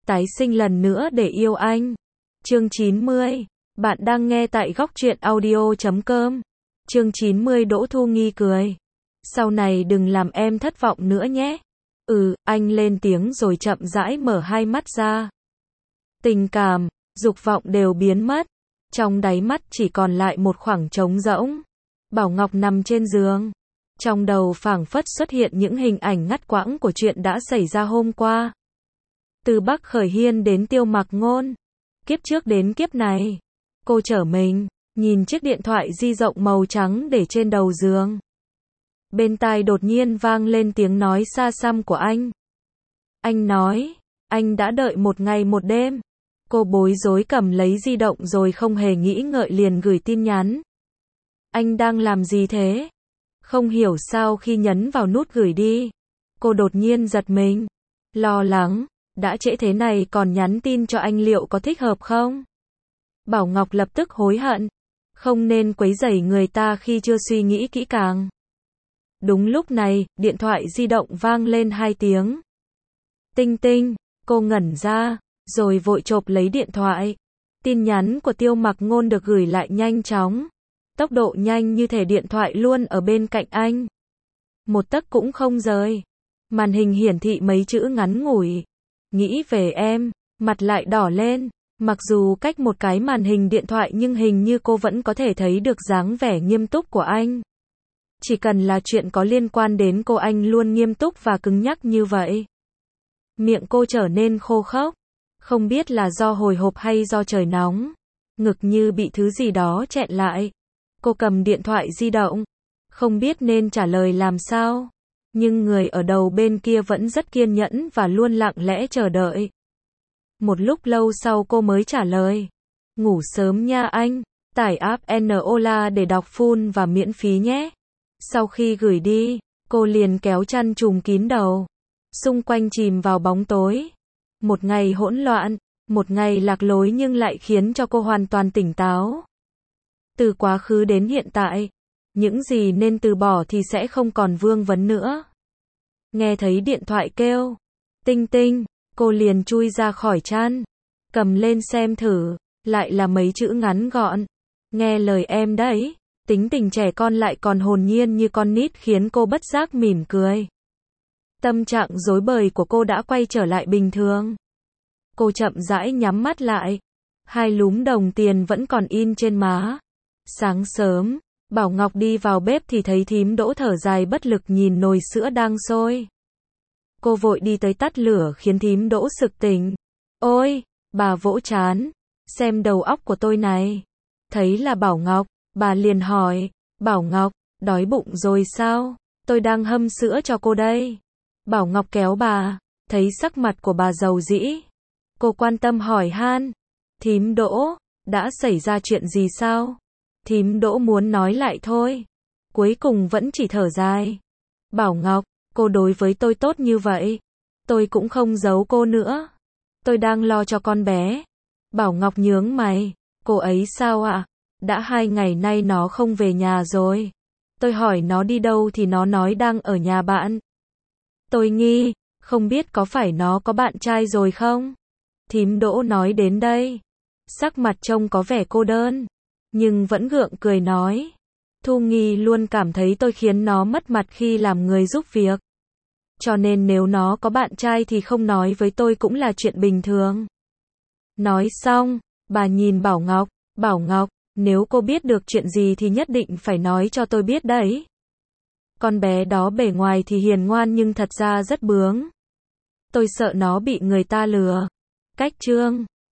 tái sinh lần nữa để yêu anh. Chương 90. Bạn đang nghe tại góc truyện audio.com. Chương 90 Đỗ Thu Nghi cười. Sau này đừng làm em thất vọng nữa nhé. Anh lên tiếng rồi chậm rãi mở hai mắt ra. Tình cảm, dục vọng đều biến mất. Trong đáy mắt chỉ còn lại một khoảng trống rỗng. Bảo Ngọc nằm trên giường. Trong đầu phảng phất xuất hiện những hình ảnh ngắt quãng của chuyện đã xảy ra hôm qua. Từ Bắc Khởi Hiên đến Tiêu Mặc Ngôn. Kiếp trước đến kiếp này. Cô trở mình, nhìn chiếc điện thoại di động màu trắng để trên đầu giường. Bên tai đột nhiên vang lên tiếng nói xa xăm của anh. Anh nói, anh đã đợi một ngày một đêm. Cô bối rối cầm lấy di động rồi không hề nghĩ ngợi liền gửi tin nhắn. Anh đang làm gì thế? Không hiểu sao khi nhấn vào nút gửi đi. Cô đột nhiên giật mình. Lo lắng, đã trễ thế này còn nhắn tin cho anh liệu có thích hợp không? Bảo Ngọc lập tức hối hận. Không nên quấy rầy người ta khi chưa suy nghĩ kỹ càng. Đúng lúc này, điện thoại di động vang lên 2 tiếng. Tinh tinh, cô ngẩn ra, rồi vội chộp lấy điện thoại. Tin nhắn của Tiêu Mặc Ngôn được gửi lại nhanh chóng. Tốc độ nhanh như thể điện thoại luôn ở bên cạnh anh. Một tấc cũng không rời. Màn hình hiển thị mấy chữ ngắn ngủi. Nghĩ về em, mặt lại đỏ lên. Mặc dù cách một cái màn hình điện thoại nhưng hình như cô vẫn có thể thấy được dáng vẻ nghiêm túc của anh. Chỉ cần là chuyện có liên quan đến cô anh luôn nghiêm túc và cứng nhắc như vậy. Miệng cô trở nên khô khốc. Không biết là do hồi hộp hay do trời nóng. Ngực như bị thứ gì đó chẹn lại. Cô cầm điện thoại di động. Không biết nên trả lời làm sao. Nhưng người ở đầu bên kia vẫn rất kiên nhẫn và luôn lặng lẽ chờ đợi. Một lúc lâu sau cô mới trả lời. Ngủ sớm nha anh. Tải app Nola để đọc full và miễn phí nhé. Sau khi gửi đi, cô liền kéo chăn trùm kín đầu. Xung quanh chìm vào bóng tối. Một ngày hỗn loạn, một ngày lạc lối nhưng lại khiến cho cô hoàn toàn tỉnh táo. Từ quá khứ đến hiện tại, những gì nên từ bỏ thì sẽ không còn vương vấn nữa. Nghe thấy điện thoại kêu, Tinh tinh, cô liền chui ra khỏi chăn, cầm lên xem thử, lại là mấy chữ ngắn gọn. Nghe lời em đấy, tính tình trẻ con lại còn hồn nhiên như con nít khiến cô bất giác mỉm cười. Tâm trạng rối bời của cô đã quay trở lại bình thường. Cô chậm rãi nhắm mắt lại, 2 lúm đồng tiền vẫn còn in trên má. Sáng sớm, Bảo Ngọc đi vào bếp thì thấy thím Đỗ thở dài bất lực nhìn nồi sữa đang sôi. Cô vội đi tới tắt lửa khiến thím Đỗ sực tỉnh. Ôi, bà vỗ trán, xem đầu óc của tôi này. Thấy là Bảo Ngọc, bà liền hỏi, Bảo Ngọc, đói bụng rồi sao? Tôi đang hâm sữa cho cô đây. Bảo Ngọc kéo bà, thấy sắc mặt của bà rầu rĩ. Cô quan tâm hỏi han, thím Đỗ, đã xảy ra chuyện gì sao? Thím Đỗ muốn nói lại thôi. Cuối cùng vẫn chỉ thở dài. Bảo Ngọc, cô đối với tôi tốt như vậy. Tôi cũng không giấu cô nữa. Tôi đang lo cho con bé. Bảo Ngọc nhướng mày. Cô ấy sao ạ? Đã 2 ngày nay nó không về nhà rồi. Tôi hỏi nó đi đâu thì nó nói đang ở nhà bạn. Tôi nghi, không biết có phải nó có bạn trai rồi không? Thím Đỗ nói đến đây. Sắc mặt trông có vẻ cô đơn. Nhưng vẫn gượng cười nói. Thu Nghi luôn cảm thấy tôi khiến nó mất mặt khi làm người giúp việc. Cho nên nếu nó có bạn trai thì không nói với tôi cũng là chuyện bình thường. Nói xong, bà nhìn Bảo Ngọc. Bảo Ngọc, nếu cô biết được chuyện gì thì nhất định phải nói cho tôi biết đấy. Con bé đó bề ngoài thì hiền ngoan nhưng thật ra rất bướng. Tôi sợ nó bị người ta lừa. Cách chương